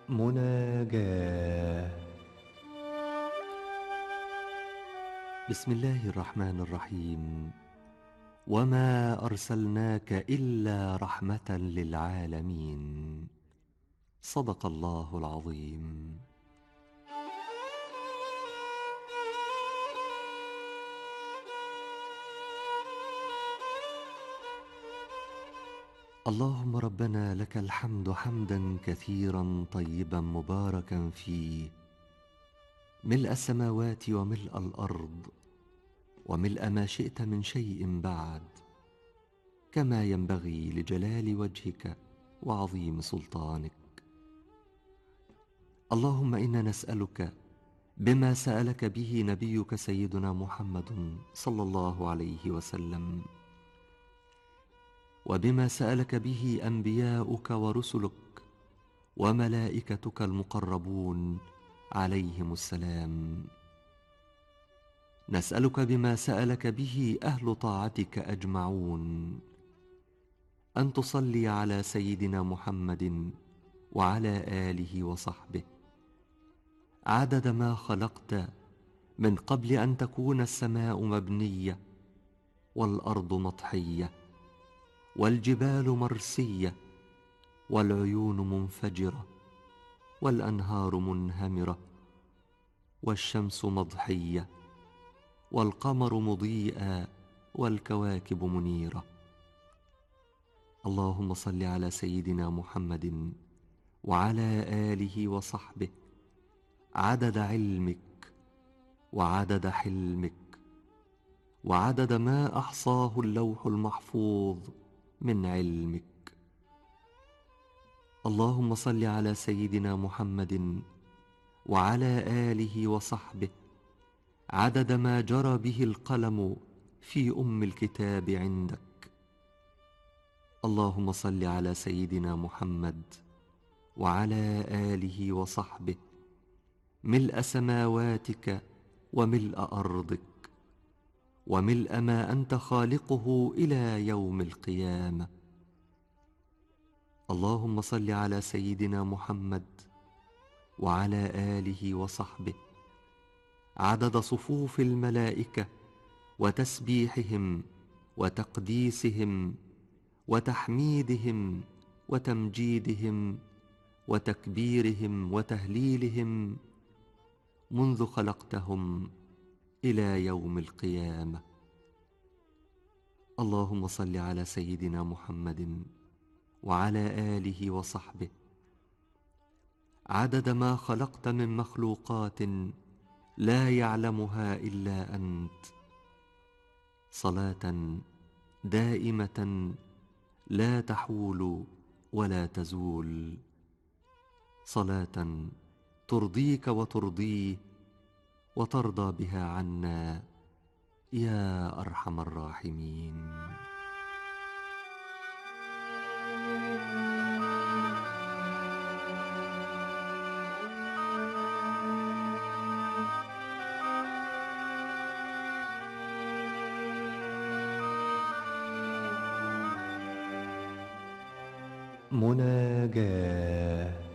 مناجاة. بسم الله الرحمن الرحيم. وما أرسلناك إلا رحمة للعالمين. صدق الله العظيم. اللهم ربنا لك الحمد حمدا كثيرا طيبا مباركا فيه، ملء السماوات وملء الأرض وملء ما شئت من شيء بعد، كما ينبغي لجلال وجهك وعظيم سلطانك. اللهم إنا نسألك بما سألك به نبيك سيدنا محمد صلى الله عليه وسلم، وبما سألك به أنبياؤك ورسلك وملائكتك المقربون عليهم السلام. نسألك بما سألك به أهل طاعتك أجمعون، أن تصلي على سيدنا محمد وعلى آله وصحبه عدد ما خلقت من قبل أن تكون السماء مبنية والأرض مطحية والجبال مرسية والعيون منفجرة والأنهار منهمرة والشمس مضحية والقمر مضيئا والكواكب منيرة. اللهم صل على سيدنا محمد وعلى آله وصحبه عدد علمك وعدد حلمك وعدد ما أحصاه اللوح المحفوظ من علمك. اللهم صل على سيدنا محمد وعلى آله وصحبه عدد ما جرى به القلم في أم الكتاب عندك. اللهم صل على سيدنا محمد وعلى آله وصحبه ملء سماواتك وملء أرضك وملء ما أنت خالقه إلى يوم القيامة. اللهم صل على سيدنا محمد وعلى آله وصحبه عدد صفوف الملائكة وتسبيحهم وتقديسهم وتحميدهم وتمجيدهم وتكبيرهم وتهليلهم منذ خلقتهم إلى يوم القيامة. اللهم صل على سيدنا محمد وعلى آله وصحبه عدد ما خلقت من مخلوقات لا يعلمها إلا أنت، صلاة دائمة لا تحول ولا تزول، صلاة ترضيك وترضيه وترضى بها عنا يا أرحم الراحمين. مناجاة.